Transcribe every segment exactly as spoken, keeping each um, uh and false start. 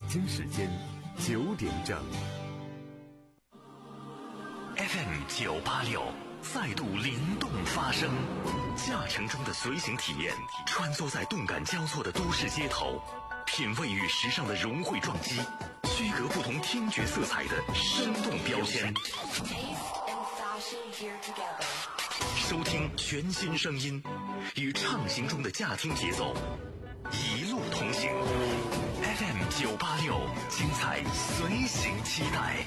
京时间九点整。F M 九八六再度灵动发声，驾乘中的随行体验，穿梭在动感交错的都市街头，品味与时尚的融汇撞击，区隔不同听觉色彩的生动标签。收听全新声音，与畅行中的驾听节奏一路同行。F M 九八六，精彩随行期待。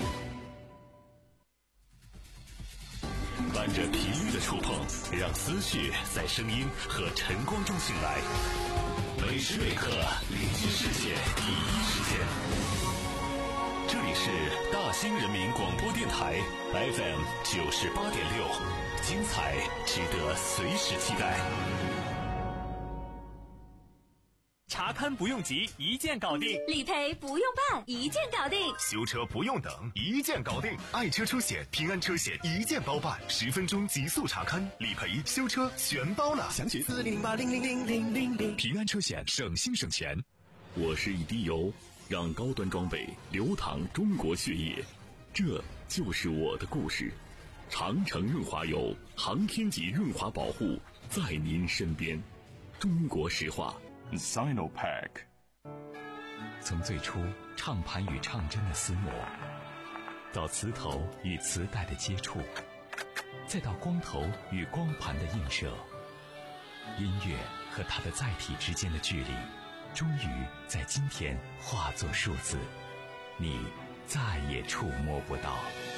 伴着频率的触碰，让思绪在声音和晨光中醒来。每时每刻，聆听世界第一时间。这里是大兴人民广播电台 F M 九十八点六，精彩值得随时期待。 查勘不用急，一键搞定； 理赔不用办，一键搞定； 修车不用等，一键搞定。爱车出险，平安车险一键包办，十分钟极速查勘、理赔、修车全包了。详询四零八零零零零零零。平安车险，省心省钱。 我是一滴油，让高端装备流淌中国血液，这就是我的故事。长城润滑油，航天级润滑保护，在您身边。中国石化。 Sinopack。 从最初唱盘与唱针的厮磨，到磁头与磁带的接触，再到光头与光盘的映射，音乐和它的载体之间的距离终于在今天化作数字，你再也触摸不到。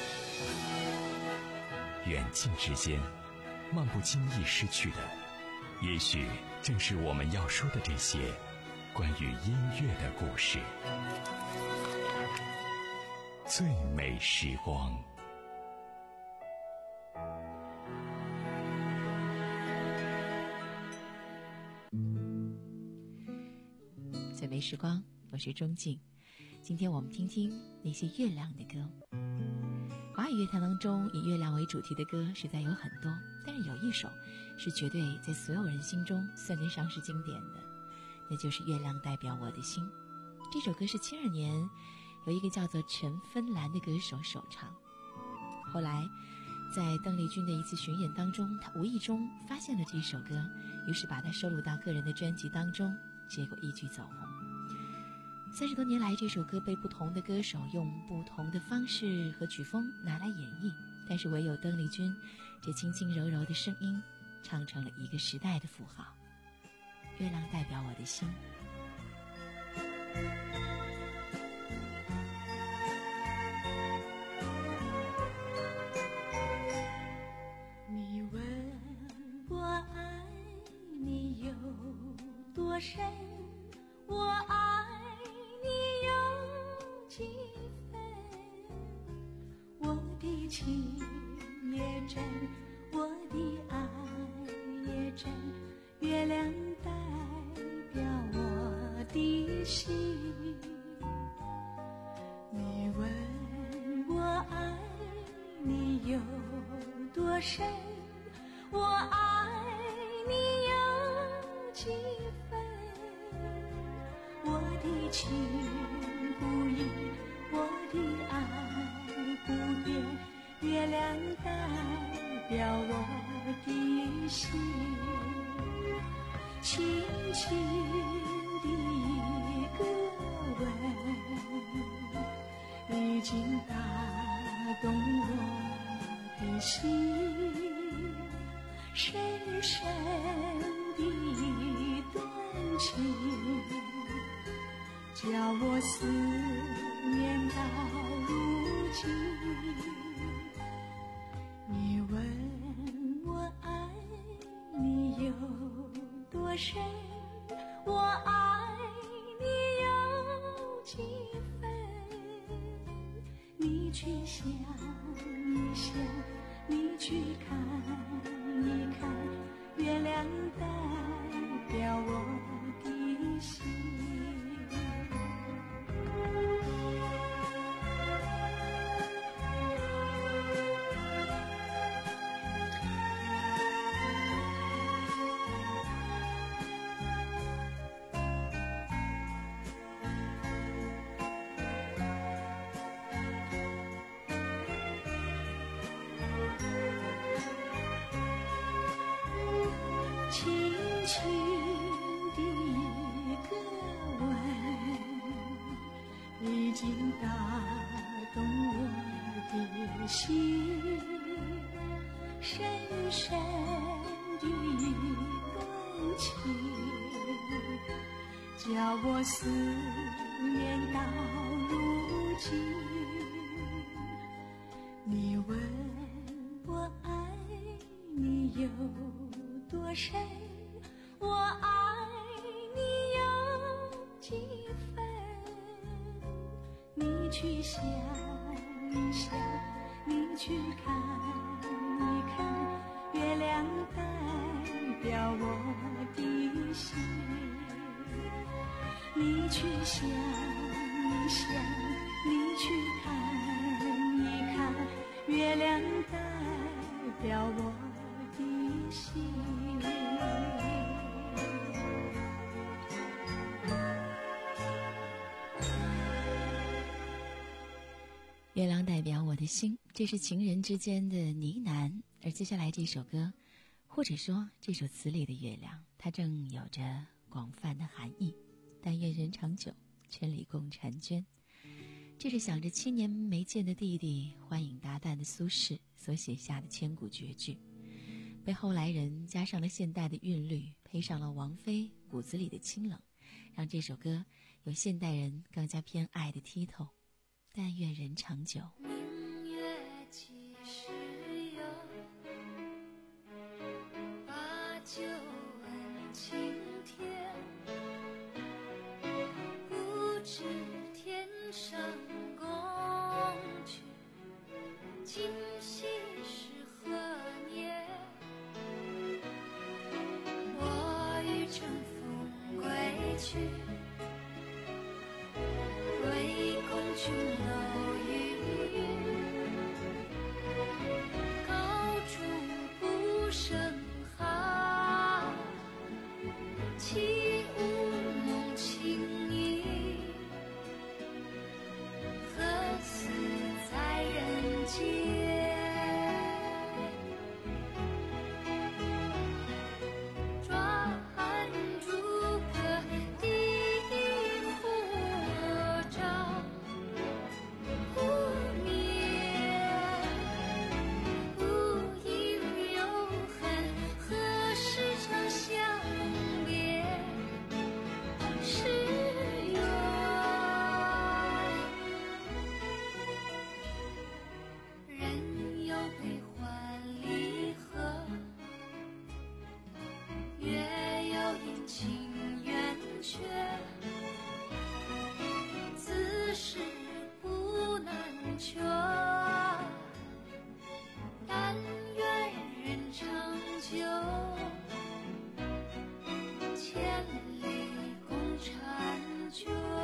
远近之间，漫不经意失去的，也许正是我们要说的这些关于音乐的故事。最美时光。 最美时光，我是钟静。今天我们听听那些月亮的歌。华语乐坛当中以月亮为主题的歌实在有很多，但是有一首是绝对在所有人心中算得上是经典的，那就是《月亮代表我的心》。这首歌是七二年有一个叫做陈芬兰的歌手首唱，后来在邓丽君的一次巡演当中，他无意中发现了这首歌，于是把它收录到个人的专辑当中，结果一举走红。三十多年来，这首歌被不同的歌手用不同的方式和曲风拿来演绎，但是唯有邓丽君这轻轻柔柔的声音唱成了一个时代的符号。月亮代表我的心。 你问我爱你有多深，我爱你有几分，我的情也真，我的爱也真，月亮代表我的心。你问我爱你有多深，我爱你有几分，我的情不移，我的爱不变，月亮代表我的心。轻轻的一个吻，已经打动我的心，深深的一段情，叫我思念到如今。你问我爱你有多深，我爱你有几分，你去想一想，你去看一看，月亮代表我的心。 轻轻的一个吻，已经打动我的心，深深的一段情，叫我思念到如今。你问我爱你有多深，我爱你有几分，你去想一想，你去看一看，月亮代表我的心，你去想一想，你去看一看，月亮代表我的心。 月亮代表我的心，这是情人之间的呢喃。而接下来这首歌，或者说这首词里的月亮，它正有着广泛的含义。但愿人长久，千里共婵娟。这是想着七年没见的弟弟欢饮达旦的苏轼所写下的千古绝句，被后来人加上了现代的韵律，配上了王菲骨子里的清冷，让这首歌有现代人更加偏爱的剔透。但愿人长久。 明月几时有，把酒问青天，不知天上宫阙，今夕是何年？我欲乘风归去，唯恐琼楼玉宇，高处不胜寒。起舞弄清影，何似在人间？抓烛歌低火照，不眠不应有恨，何时长相别时圆？人有悲欢离合，月有阴晴圆缺，自是不难求。但愿人长久，千里共婵娟。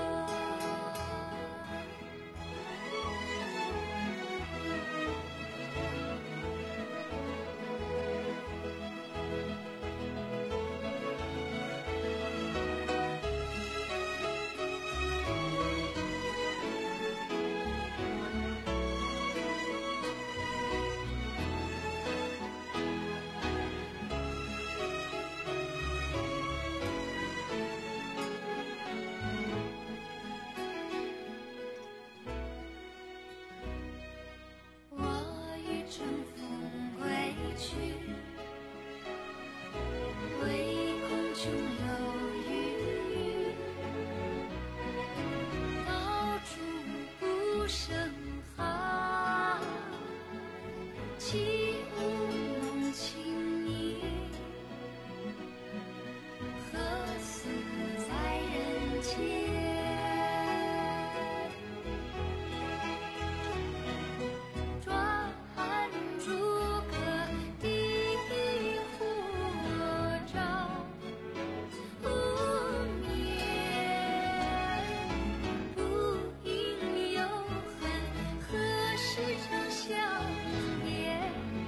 我欲乘风归去，唯恐琼楼玉宇，高处不胜寒。起舞弄清影，何似在人间？抓烛歌低火照，不眠不应有恨，何时长相别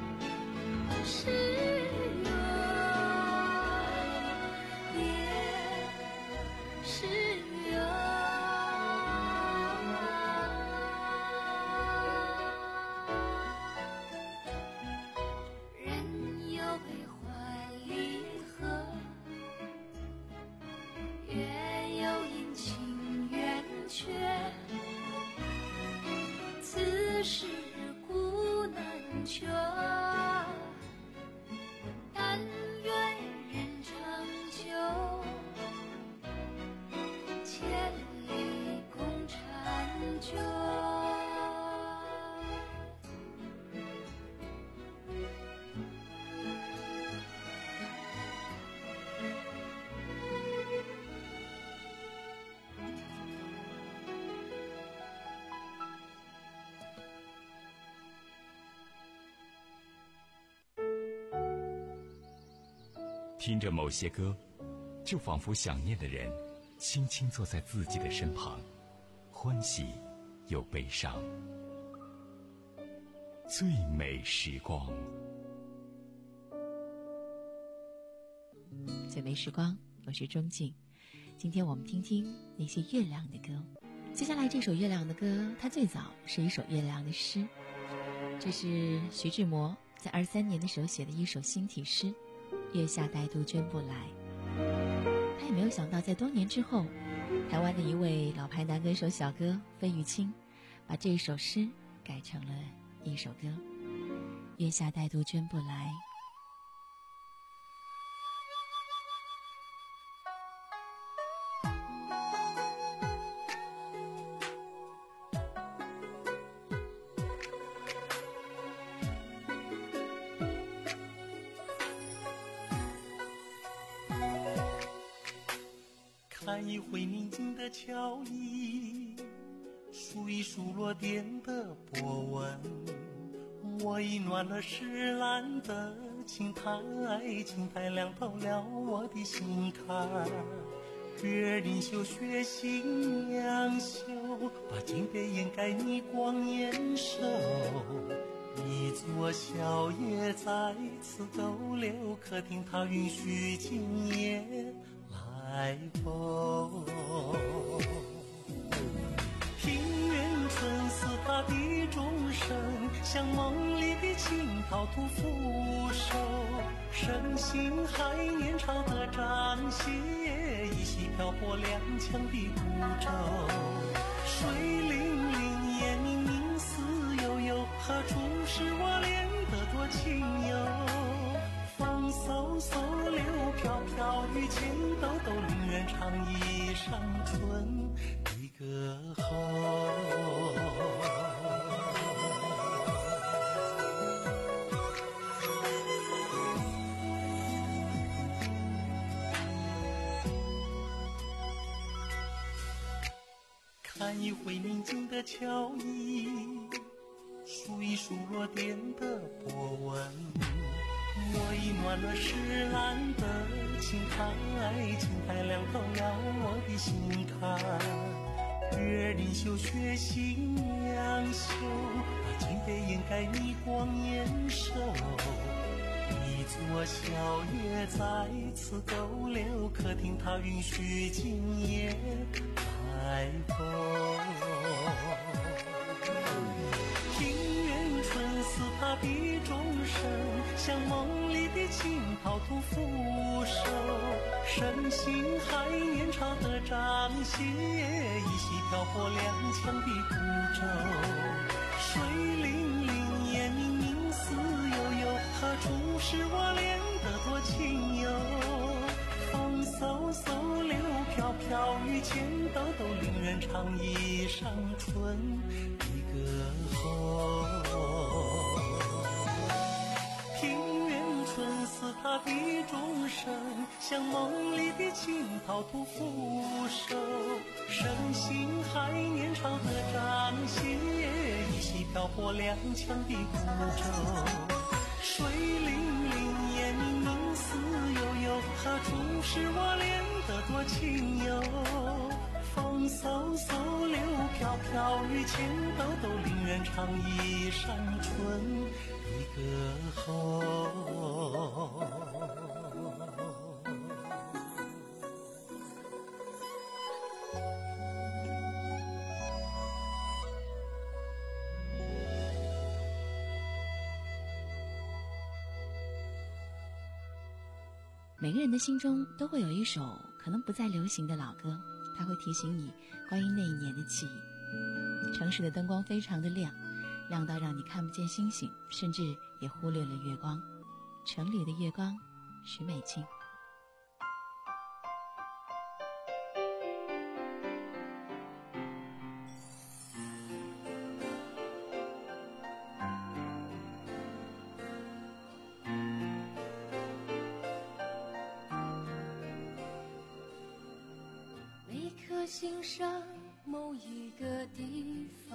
听着某些歌，就仿佛想念的人轻轻坐在自己的身旁，欢喜又悲伤。最美时光， 最美时光，我是钟静。今天我们听听那些月亮的歌。接下来这首月亮的歌，它最早是一首月亮的诗，这是徐志摩在二三年的时候写的一首新体诗《月下待杜鹃不来》。他也没有想到，在多年之后，台湾的一位老牌男歌手小哥费玉清，把这首诗改成了一首歌《月下待杜鹃不来》。 看一回宁静的桥椅，数一数落点的波纹，我已暖了石栏的青苔，青苔亮透了我的心坎。月临秀雪新娘袖，把金杯掩盖你光艳手，一座小夜在此逗留，客厅它允许今夜来风。庭院春似它的钟声，像梦里的青桃吐扶手，身心还年少的张歇，依稀飘泊踉跄的孤舟。水灵灵夜明明思悠悠，何处是我恋得多情游？风嗖嗖流飘飘，雨前抖抖，林园唱一上春的歌喉。看一回宁静的桥椅，数一数落点的波纹，我已暖了石栏的青苔，青苔亮透了我的心坎。月临秀雪新娘袖，把金杯掩盖你光艳手，一座小夜在此逗留，客厅它允许今夜来风。庭院春似它的钟声，像梦里的青桃吐扶手，身心还年少的张歇，依稀飘泊踉跄的孤舟。水灵灵夜明明思悠悠，何处是我恋得多情游？风嗖嗖流飘飘，雨前抖抖，林园唱一上春的歌喉。庭院春似它的钟声，像梦里的青桃吐扶手，身心还年少的张歇，依稀飘泊踉跄的孤舟。水灵灵夜明明思悠悠，何处是我恋得多情游？风嗖嗖流飘飘，雨前抖抖，林园唱一上春的歌喉。 每个人的心中都会有一首可能不再流行的老歌，它会提醒你关于那一年的记忆。城市的灯光非常的亮，亮到让你看不见星星，甚至也忽略了月光。城里的月光，许美静。 心上某一个地方，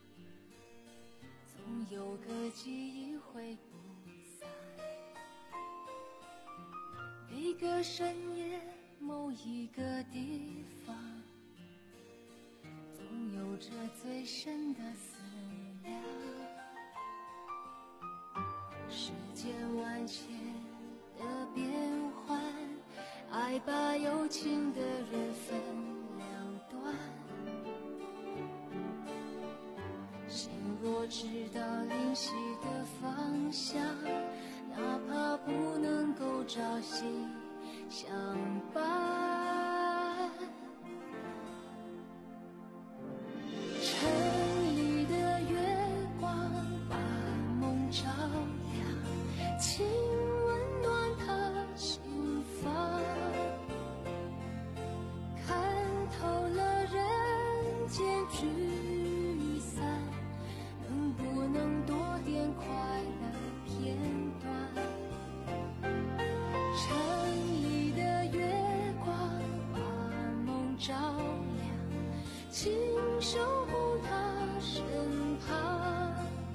总有个记忆挥不散。每个深夜，某一个地方，总有着最深的思量。世间万千的变幻，爱把有情的人分两端。心若知道灵犀的方向，哪怕不能够朝夕相伴。城里的月光把梦照亮，请温暖他心房。看透了人间聚散，能不能多点快乐片段？城里的月光把梦照亮，请守护他身旁。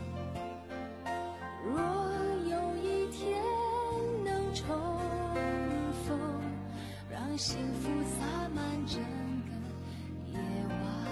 若有一天能重逢，让幸福洒满整个夜晚。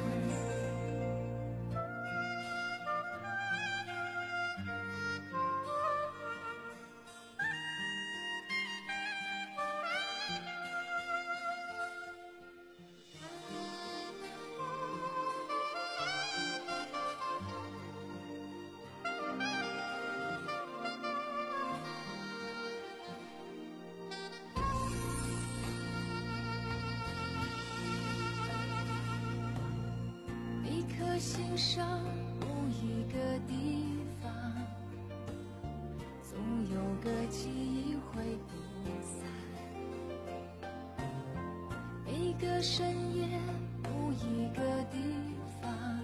每颗心上某一个地方，总有个记忆会不散。每个深夜某一个地方，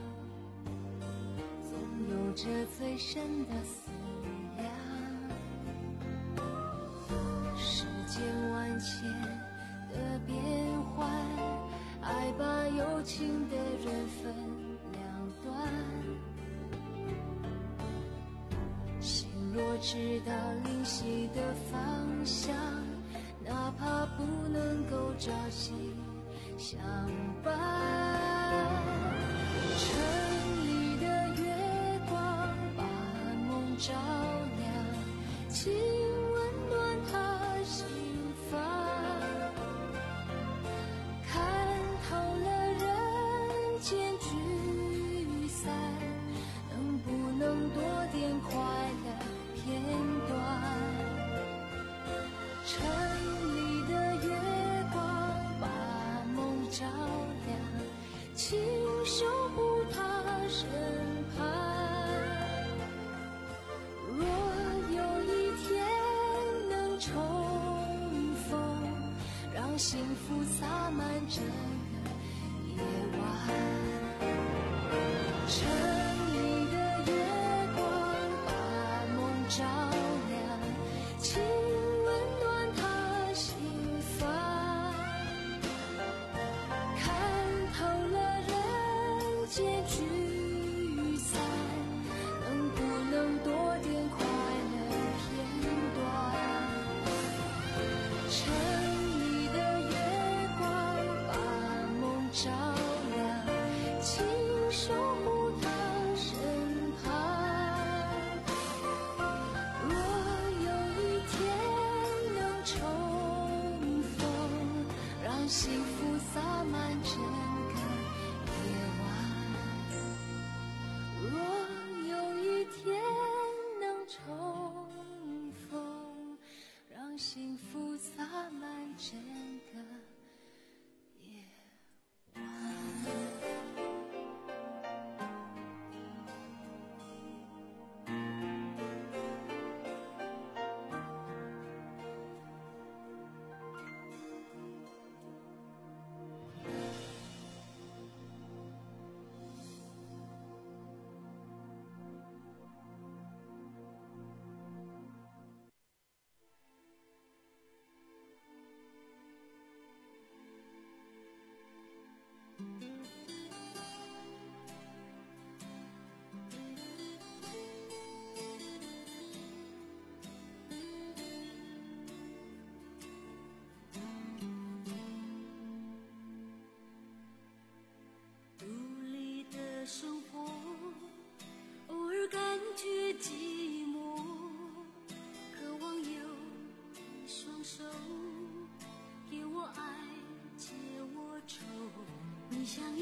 总有着最深的思量。世间万千的变幻，爱把有情的人分两端。心若知道灵犀的方向，哪怕不能够朝夕相伴。城里的月光把梦照亮，请温暖他心房。看透了人间聚散，能不能多点快乐片段？城里的月光把梦照亮，请守护他身旁。若有一天能重逢，让幸福洒满整个夜晚。城里的月光把梦照亮，请温暖他心房。看透了人间聚散，能不能多点快乐片段？城里的月光把梦照亮，请守护他身旁。若有一天能重逢，让幸福洒满整个夜晚。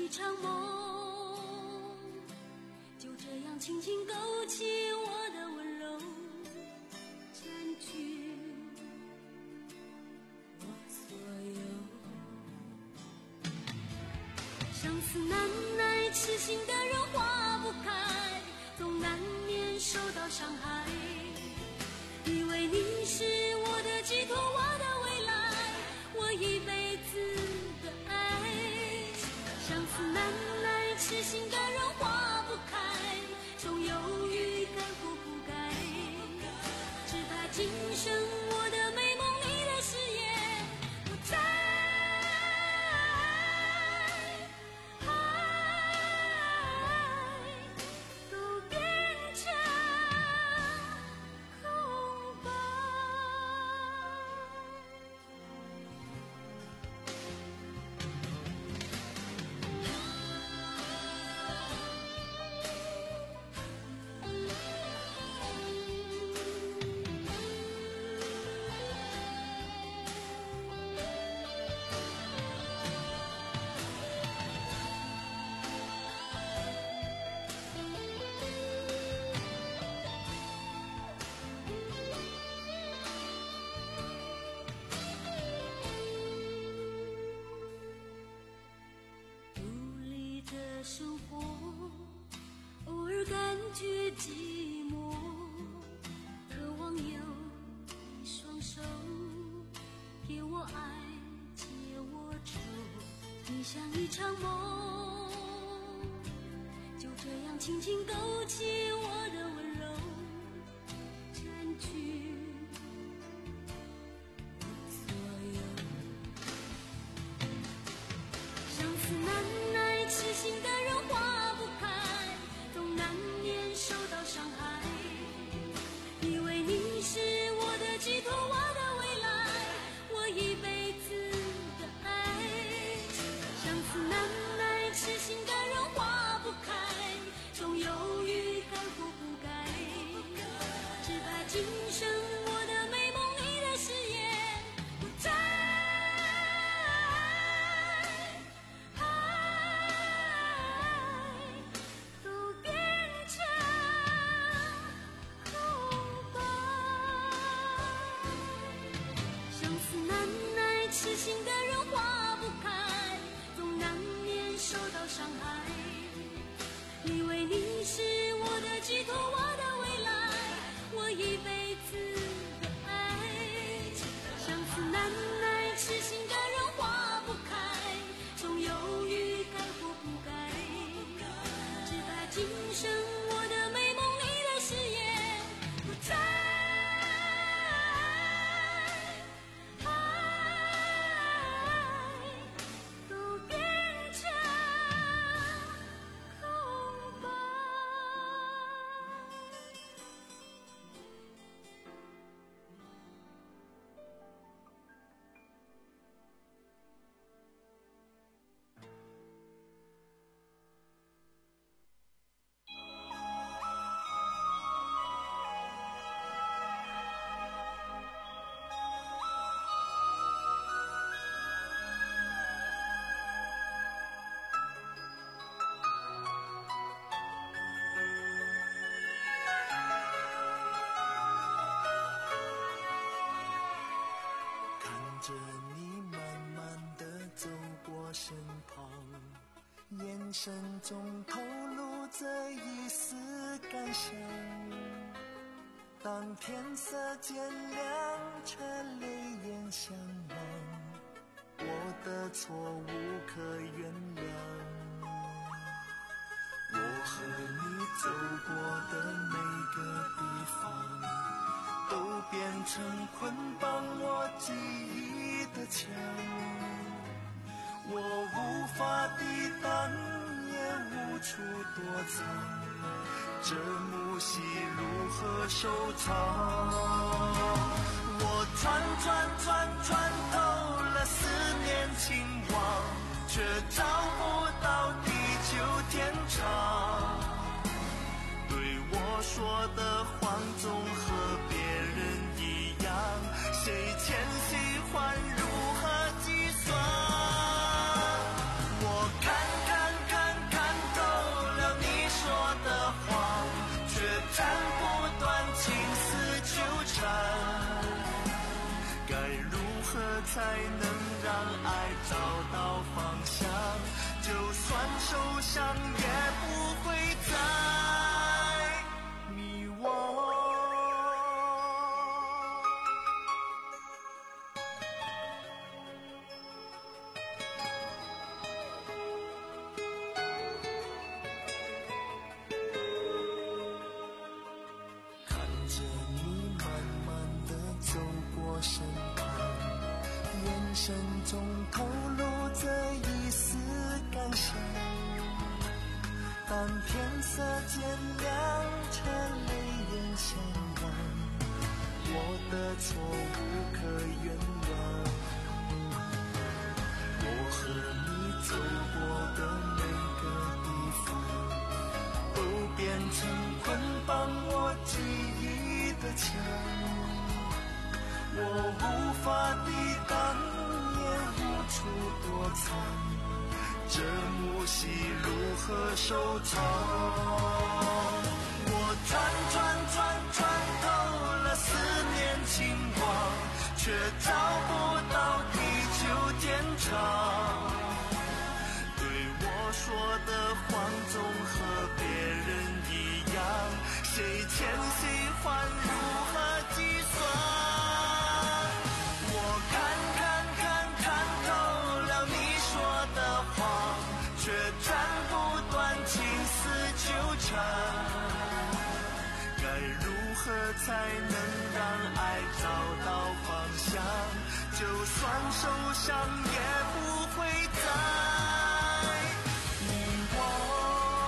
一场梦，就这样轻轻勾起我的温柔，占据我所有。相思难耐，痴心的人化不开，总难免受到伤害。以为你是我的寄托，我的未来，我一辈子的爱。相思难耐，痴心的人化不开，总犹豫该或不该。只怕今生我的美梦里的誓言不再。生活偶尔感觉寂寞，渴望有一双手给我爱，解我愁。你像一场梦，就这样轻轻勾起我的温柔，占据我所有。相思难耐，痴心的人化不开，总难免受到伤害。以为你是我的寄托，我的未来，我一辈子的爱。相思难耐，痴心的人化不开，总犹豫该或不该。只怕今生我的美梦里的誓言不再。痴心的人化不开，总难免受到伤害。以为你是我的寄托，我的未来，我一辈子的爱。相思难耐，痴心的人化不开，总犹豫该或不该。只怕今生我的美梦里的誓言不再。 着你慢慢地走过身旁，眼神中透露着一丝感伤。当天色渐亮，却泪眼相望，我的错无可原谅。我和你走过的每个地方，都变成捆绑我记忆的墙，我无法抵挡，也无处躲藏，这幕戏如何收场？我穿穿穿穿透了思念情网，却找不到地久天长。对我说的谎总和别人一样，谁欠谁还如何计算？我看看想也不会再迷惘。看着你慢慢地走过身旁，眼神中透露着一丝感伤，当天色渐亮，车泪眼相望，我的错无可原谅。我和你走过的每个地方，都变成捆绑我记忆的墙，我无法抵挡，也无处躲藏，这幕戏如何收场？我穿穿穿穿透了思念情网，却找不到地久天长。对我说的话总和别人一样，谁欠谁还如何计算？我看看看看透了你说的谎，却斩不断情丝纠缠。该如何才能让爱找到方向？就算受伤也不会再迷惘。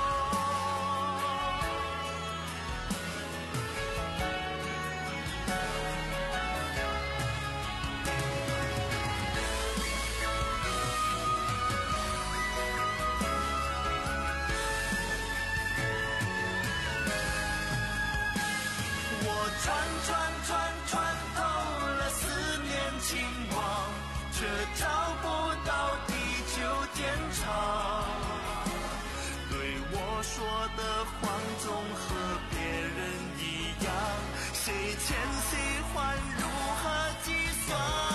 穿穿穿穿透了思念情网，却找不到地久天长。对我说的谎总和别人一样，谁欠谁还如何计算？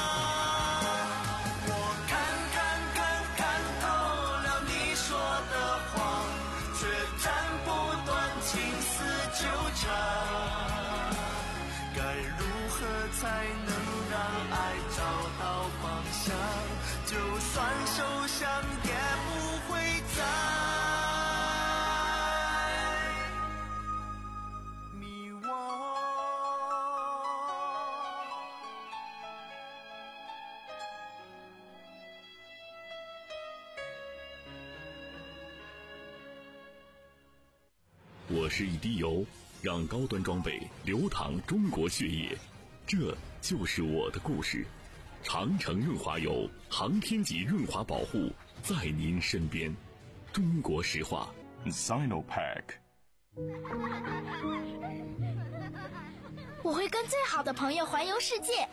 我看看看看透了你说的谎，却斩不断情丝纠缠。该如何才能让爱找到方向？就算受伤也不会再迷惘。 我是一滴油，让高端装备流淌中国血液，这就是我的故事。长城润滑油，航天级润滑保护，在您身边。中国石化 Sinopec。 我会跟最好的朋友环游世界，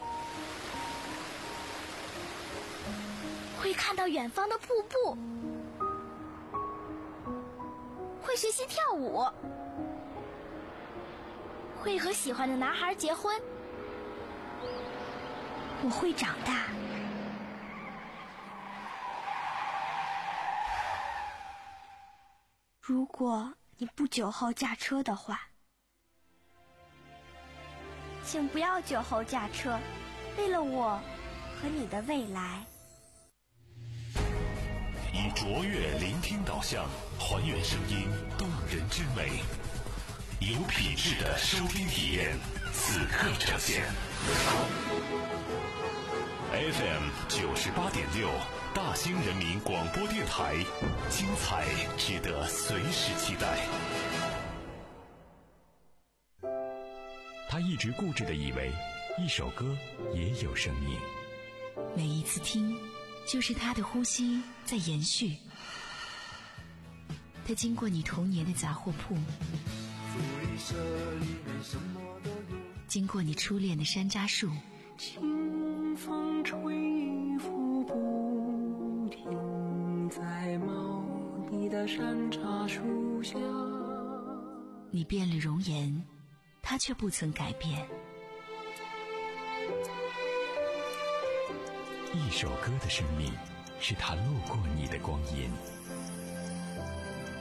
会看到远方的瀑布，会学习跳舞，会和喜欢的男孩结婚。我会长大。如果你不酒后驾车的话，请不要酒后驾车，为了我和你的未来。 以卓越聆听导向，还原声音动人之美，有品质的收听体验，此刻呈现。F M 九十八点六，大兴人民广播电台，精彩值得随时期待。 他一直固执地以为，一首歌也有生命。 每一次听，就是他的呼吸在延续。他经过你童年的杂货铺，经过你初恋的山楂树， 清风吹拂不停，在茂密的山茶树下。 你变了容颜，他却不曾改变。 一首歌的生命，是他路过你的光阴。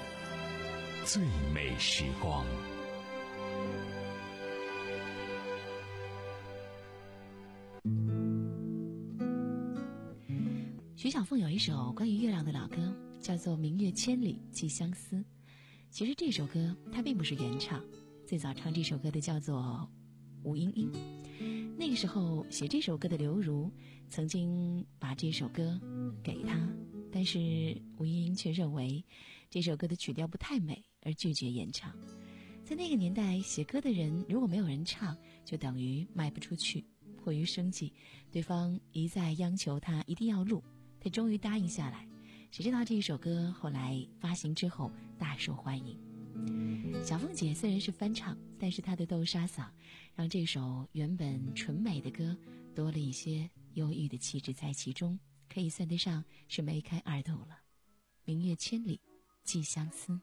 最美时光。 徐小凤有一首关于月亮的老歌，叫做《明月千里寄相思》。其实这首歌它并不是原唱，最早唱这首歌的叫做吴莺莺。那个时候写这首歌的刘如曾经把这首歌给他，但是吴莺莺却认为这首歌的曲调不太美，而拒绝演唱。在那个年代，写歌的人如果没有人唱，就等于卖不出去。迫于生计，对方一再央求他一定要录，他终于答应下来。谁知道这一首歌后来发行之后大受欢迎。小凤姐虽然是翻唱，但是她的豆沙嗓让这首原本纯美的歌多了一些忧郁的气质在其中，可以算得上是梅开二度了。明月千里寄相思。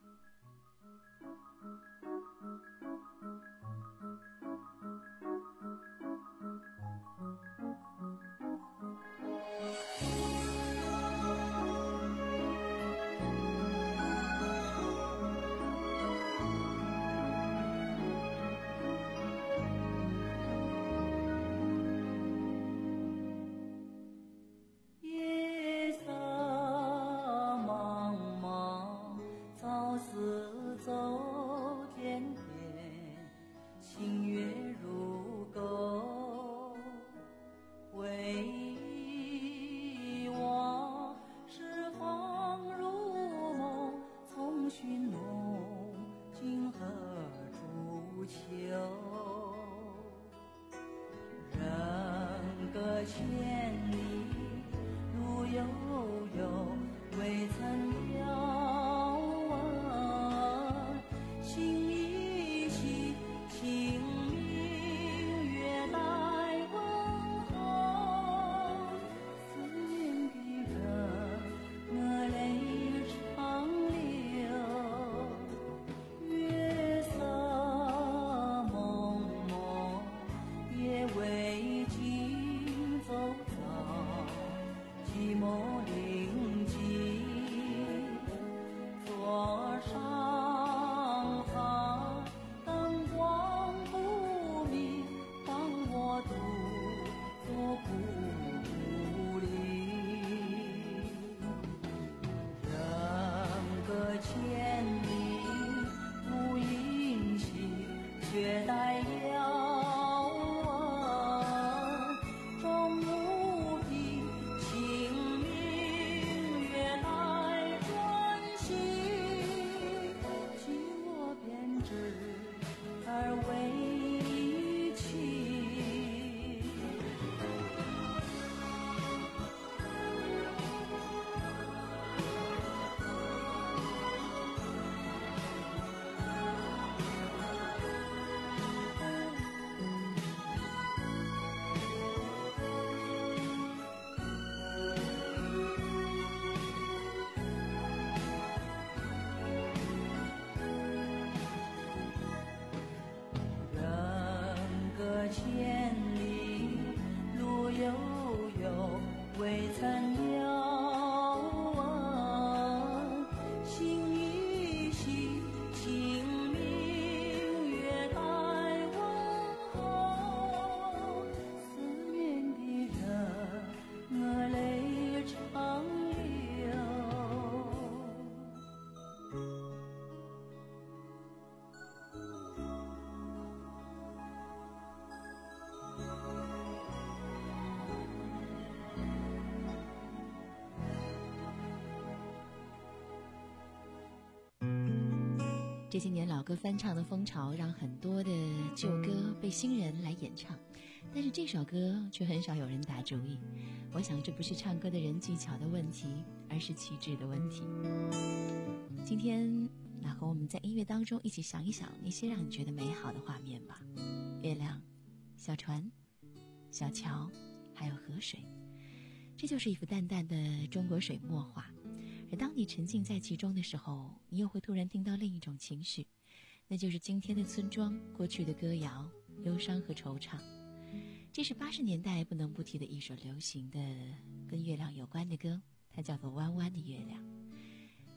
这些年老歌翻唱的风潮让很多的旧歌被新人来演唱，但是这首歌却很少有人打主意。我想这不是唱歌的人技巧的问题，而是气质的问题。今天那和我们在音乐当中一起想一想那些让你觉得美好的画面吧。月亮、小船、小桥，还有河水，这就是一幅淡淡的中国水墨画。而当你沉浸在其中的时候，你又会突然听到另一种情绪，那就是今天的村庄，过去的歌谣，忧伤和惆怅。这是八十年代不能不提的一首流行的跟月亮有关的歌，它叫做《弯弯的月亮》。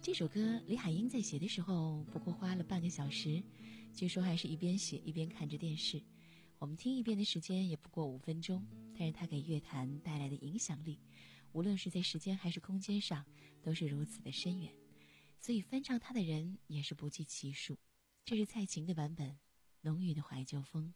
这首歌李海英在写的时候不过花了半个小时，据说还是一边写一边看着电视。我们听一遍的时间也不过五分钟，但是它给乐坛带来的影响力，无论是在时间还是空间上，都是如此的深远。所以翻唱它的人也是不计其数。这是蔡琴的版本，浓郁的怀旧风。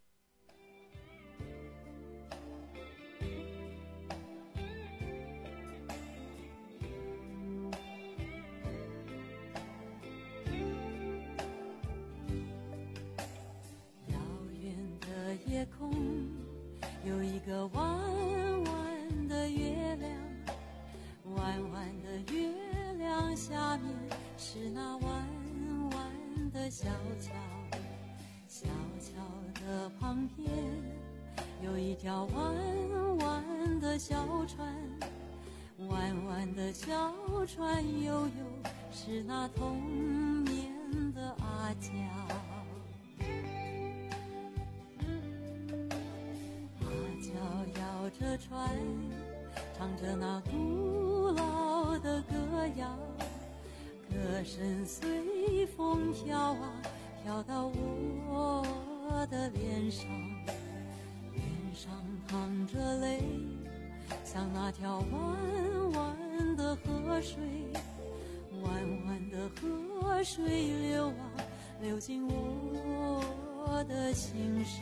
夜空有一个弯弯的月亮，弯弯的月亮下面是那弯弯的小桥，小桥的旁边有一条弯弯的小船，弯弯的小船悠悠是那童年的阿娇。摇着船，唱着那古老的歌谣，歌声随风飘啊，飘到我的脸上，脸上淌着泪，像那条弯弯的河水，弯弯的河水流啊，流进我的心上。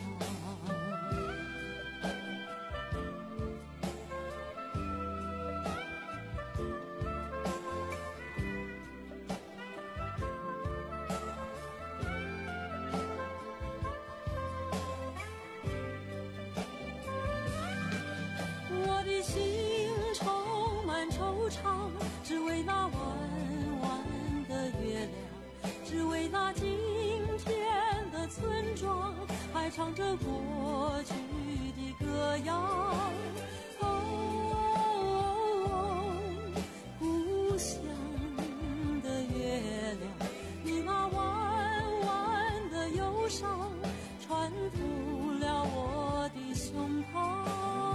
只为那弯弯的月亮，只为那今天的村庄，还唱着过去的歌谣。哦，故乡的月亮，你那弯弯的忧伤，穿透了我的胸膛。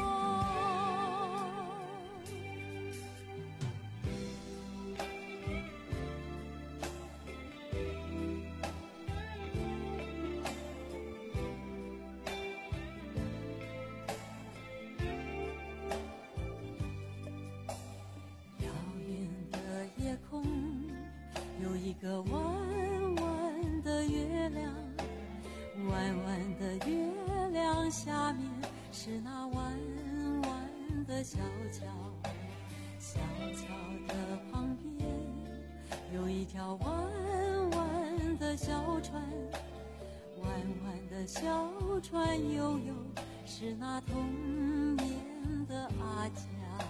有一个弯弯的月亮，弯弯的月亮下面是那弯弯的小桥，小桥的旁边有一条弯弯的小船，弯弯的小船悠悠是那童年的阿娇。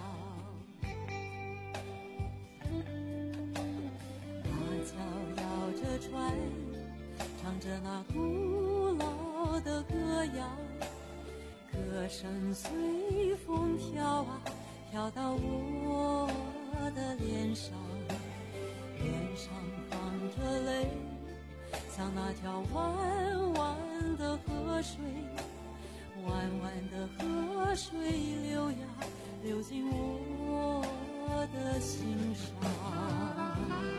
摇着船，唱着那古老的歌谣，歌声随风飘啊，飘到我的脸上，脸上淌着泪，像那条弯弯的河水，弯弯的河水流呀，流进我的心上。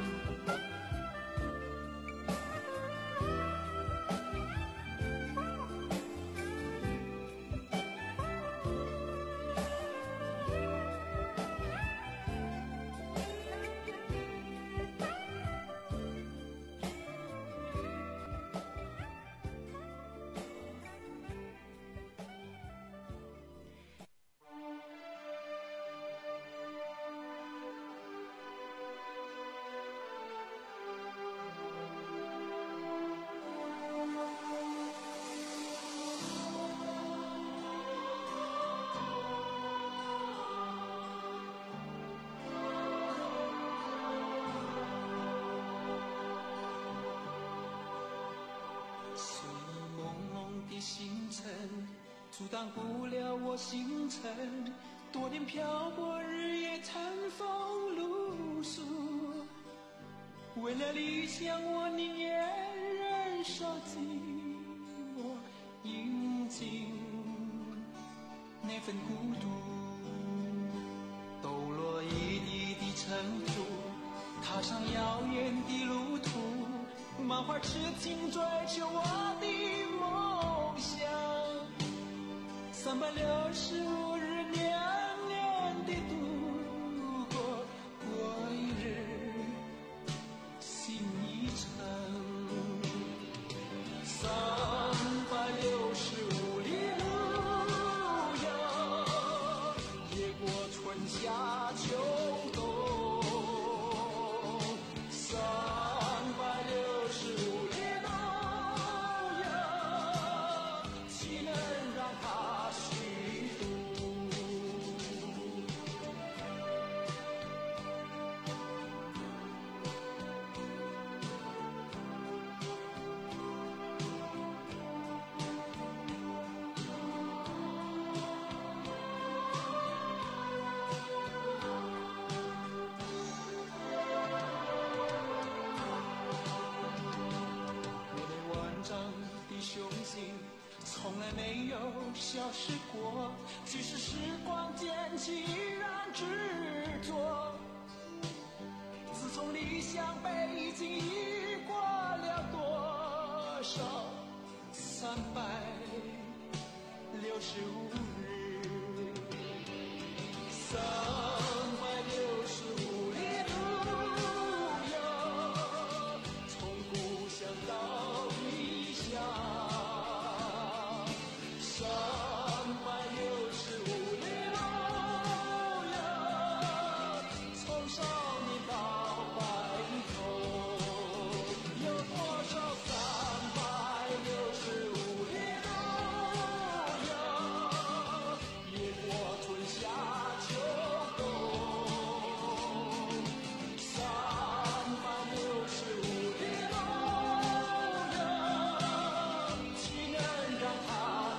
阻挡不了我星辰，多年漂泊，日夜餐风露宿。为了理想，我宁愿忍受寂寞，饮尽那份孤独。抖落一地的尘土， 踏上遥远的路途，满怀痴情追求我的梦想。三百六十五日年年的度过，过一日心一程。三百六十五里路遥，越过春夏秋冬。三百六十五里路遥，岂能让它虚度？从来没有消失过，即使时光渐去依然执着。自从离乡背井已过了多少三百六十五日，三百六十五里路遥，从故乡到异乡。三百六十五里路遥，从少年到白头，有多少三百六十五里路遥，越过春夏秋冬。三百六十五里路遥，岂能让它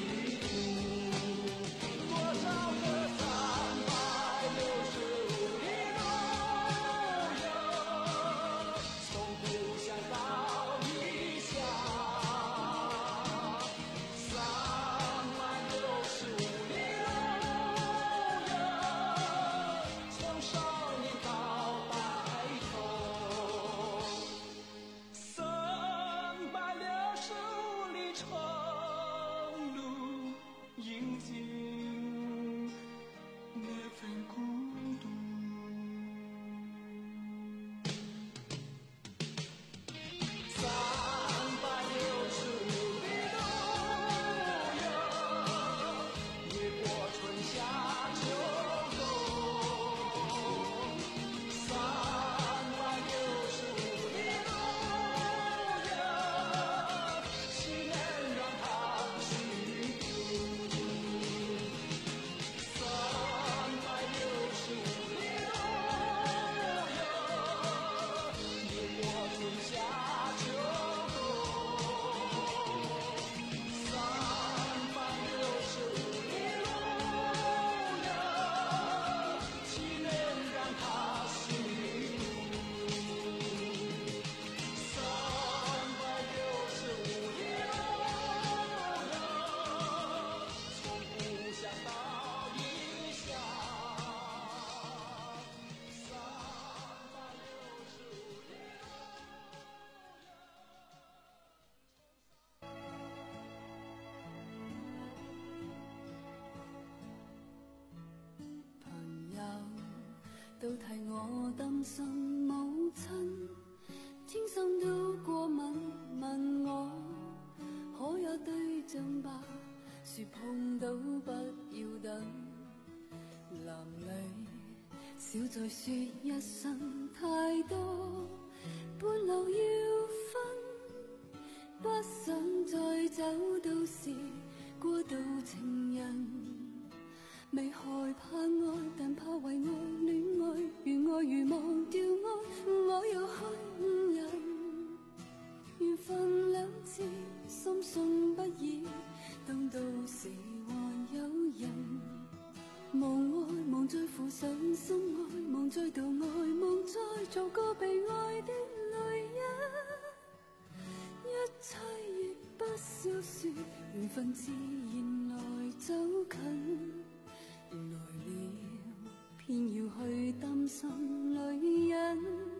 都替我擔心母親，千心都過敏，問我可有對象吧？說碰到不要等，男女少再說一聲太多，半路要分，不想再走到時過度情人。未害怕愛，但怕為愛戀愛，如愛如忘掉愛，我又恨人。緣分兩字，深信不疑，等到時還有人。無愛，忘再負上心愛，忘再度愛，忘再做個被愛的女人。一切亦不消說，緣分自然來走近。來了，偏要去擔心女人。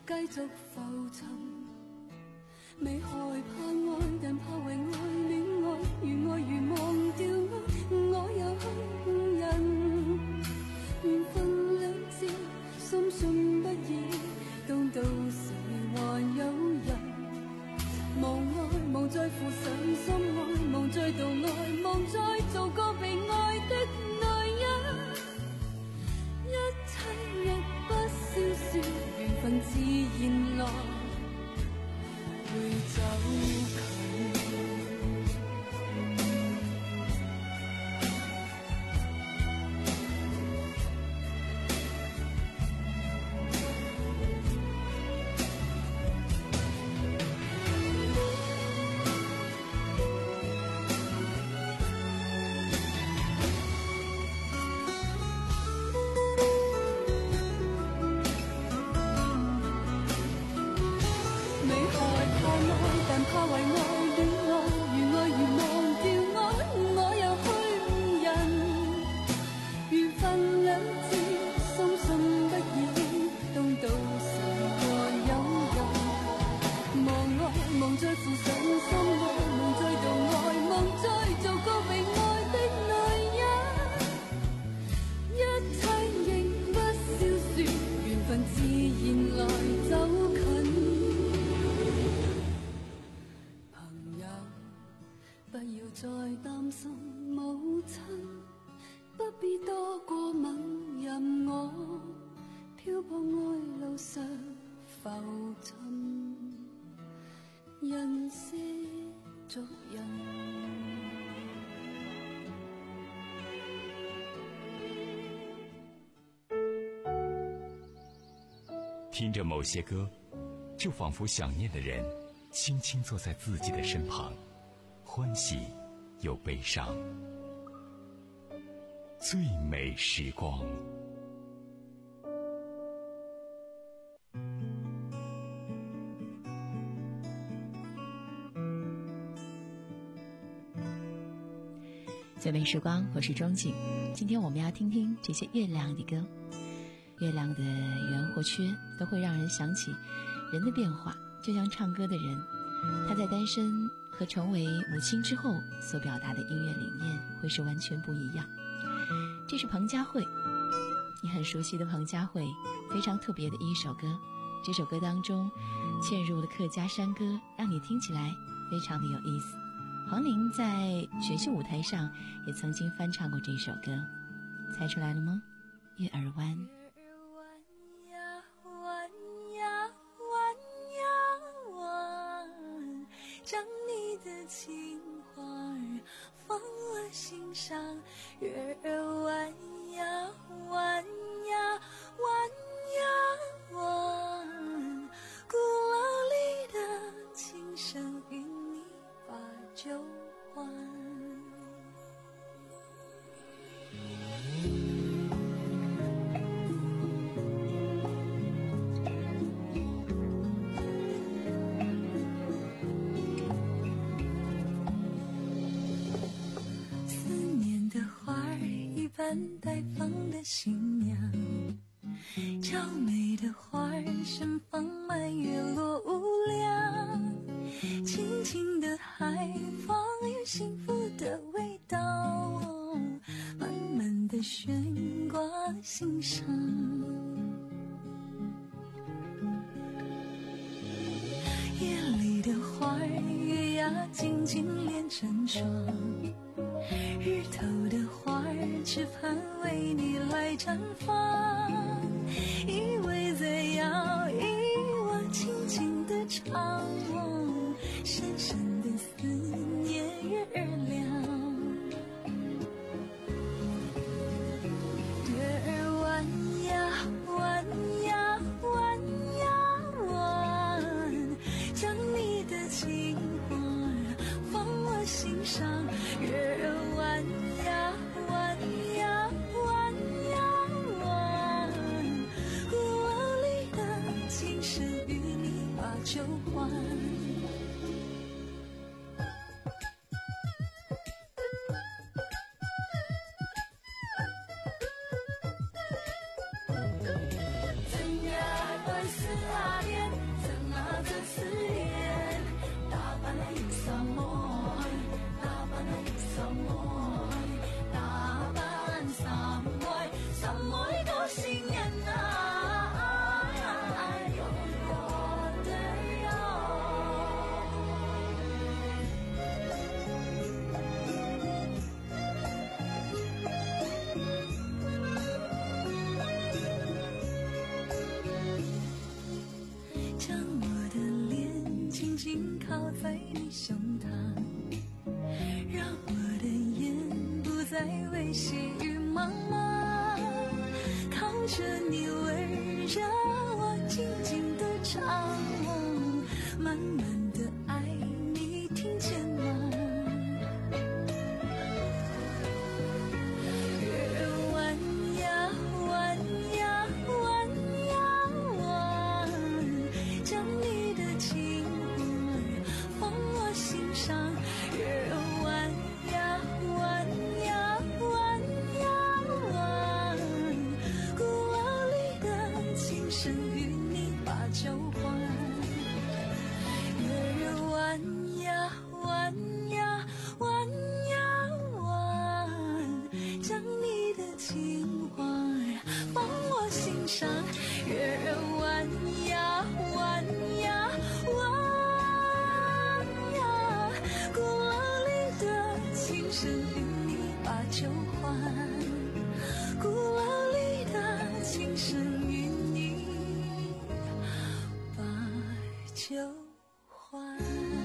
繼續浮沉。未害怕愛，但怕為愛戀愛，如愛如忘掉愛，我又去人。緣分兩字，深信不疑，當到時還有人。無愛，無再負上心愛，無再度愛，無再做個被愛的女人。一切若不消說，緣分自然來會走近。 听着某些歌，就仿佛想念的人轻轻坐在自己的身旁，欢喜又悲伤。最美时光。 最美时光，我是钟景。今天我们要听听这些月亮的歌。月亮的圆或缺都会让人想起人的变化，就像唱歌的人，他在单身和成为母亲之后所表达的音乐理念会是完全不一样。这是彭佳慧，你很熟悉的彭佳慧，非常特别的一首歌。这首歌当中嵌入了客家山歌，让你听起来非常的有意思。黄龄在选秀舞台上也曾经翻唱过这首歌，猜出来了吗？月儿弯。 将你的情话放我心上，月儿弯呀弯呀弯呀弯，古老里的琴声与你把酒欢。待放的新娘，娇美的花儿盛放满月落无量，轻轻的海风有幸福的味道，慢慢的悬挂心上。夜里的花儿月牙紧紧连成双，日头的花儿只盼为你来绽放，依偎在摇椅，我轻轻地唱，深深的思念月儿亮。月儿弯呀弯呀弯呀弯，将你的情话放我心上，月儿弯呀弯呀弯呀弯。 紧靠在你胸膛，让我的眼不再为细雨茫茫，靠着你围绕我静静的唱，慢慢的爱你听见吗？月弯呀弯呀弯呀弯，将你的情话放我心上。月弯呀弯呀弯呀弯，古老里的琴声与你把酒欢。月弯呀弯呀弯呀弯，将你的情话放我心上。月弯呀弯呀弯呀，古老里的琴声与你把酒欢，古老里的琴声与你把酒欢。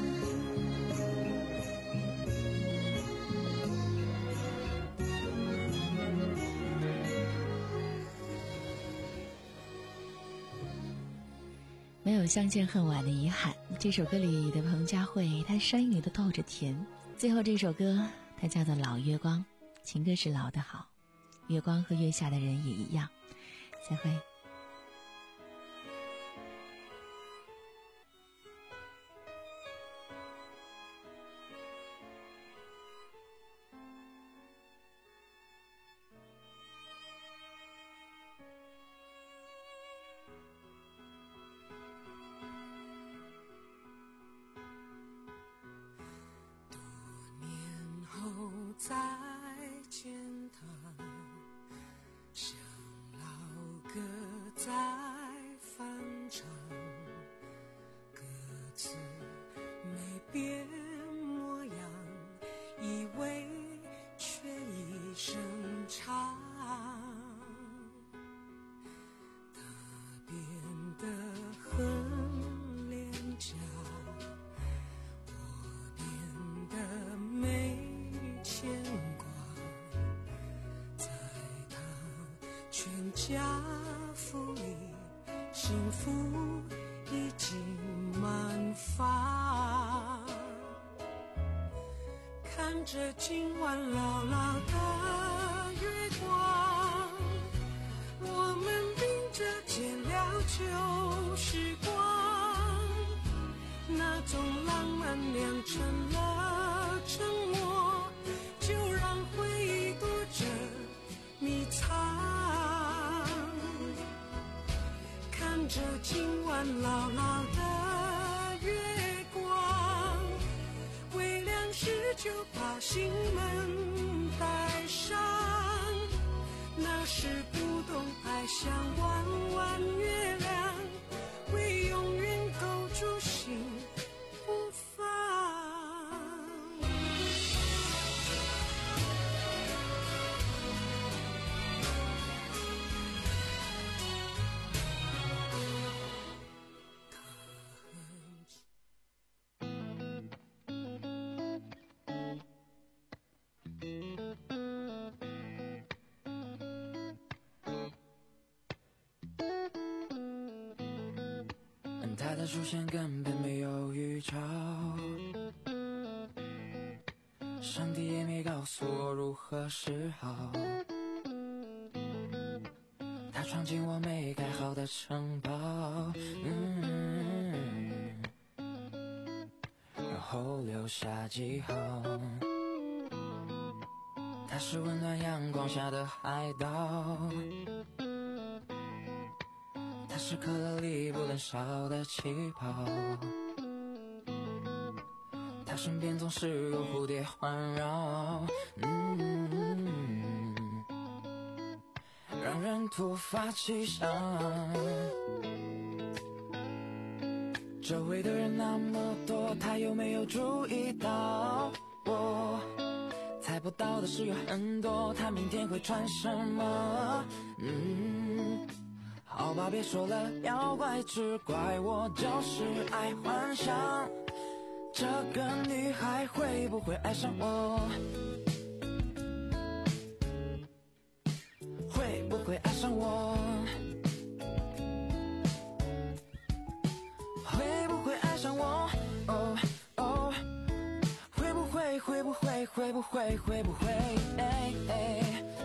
没有相见恨晚的遗憾，这首歌里的彭佳慧，她声音里都透着甜。最后这首歌它叫做老月光，情歌是老的好，月光和月下的人也一样。再会。 再见他，像老歌在翻唱，歌词没变模样，以为却一声长。他变得很廉价，我变得没牵挂，在他全家福里，幸福已经满发。看着今晚老老的月光，我们并着减了旧时光，那种浪漫酿成了沉默，就让回忆躲着迷藏。看着今晚老老的月光，微亮时就把心门带上，那时不懂爱像弯弯月亮，会永远勾住心不放。 他的出现根本没有预兆，上帝也没告诉我如何是好。他闯进我没盖好的城堡，嗯，然后留下记号。他是温暖阳光下的海岛，它是可乐里不能少的气泡，它身边总是有蝴蝶环绕，嗯，让人突发奇想。周围的人那么多，他有没有注意到我？猜不到的事有很多，他明天会穿什么？嗯，好吧，别说了，要怪只怪我就是爱幻想， 这个女孩会不会爱上我？会不会爱上我？会不会爱上我？哦哦，会不会会不会会不会会不会？哎哎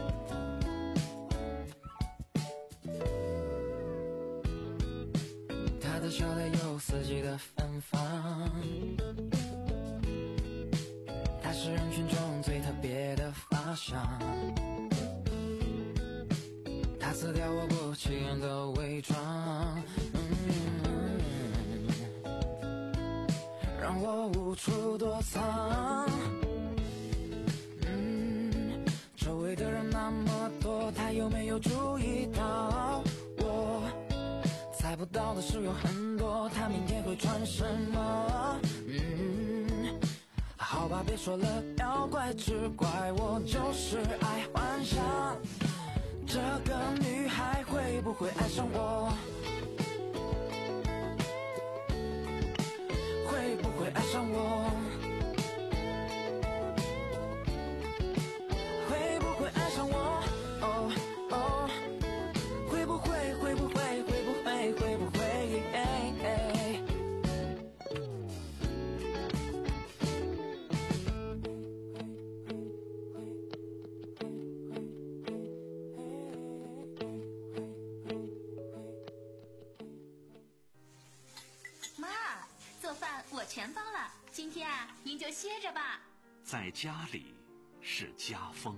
她的笑带有四季的芬芳，她是人群中最特别的发香，她撕掉我不起眼的伪装，嗯，让我无处躲藏。嗯，周围的人那么多，她有没有注意到我？猜不到的事有很多，她明天会穿什么？嗯，好吧，别说了，要怪只怪我就是爱幻想。这个女孩会不会爱上我？会不会爱上我？会不会爱上我？哦哦，会不会会不会会不会会不会？哎哎妈，做饭我全包了，今天啊，您就歇着吧。 在家里是家风。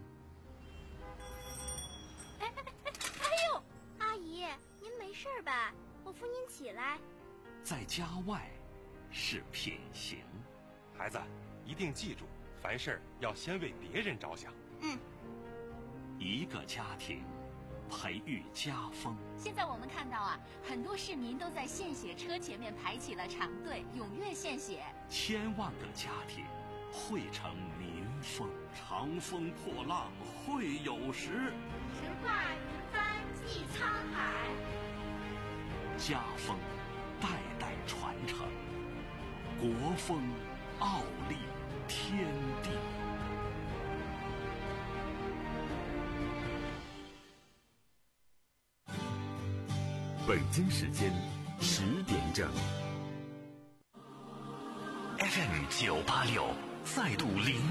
哎哎哎哎呦，阿姨，您没事吧？我扶您起来。 在家外是品行。 孩子，一定记住，凡事要先为别人着想。 嗯。 一个家庭培育家风。 现在我们看到啊，很多市民都在献血车前面排起了长队，踊跃献血。 千万个家庭汇成民风。长风破浪会有时， 直挂云帆济沧海。 家风代代传承，国风傲立天地。 北京时间十点整。 F M 九八六再度领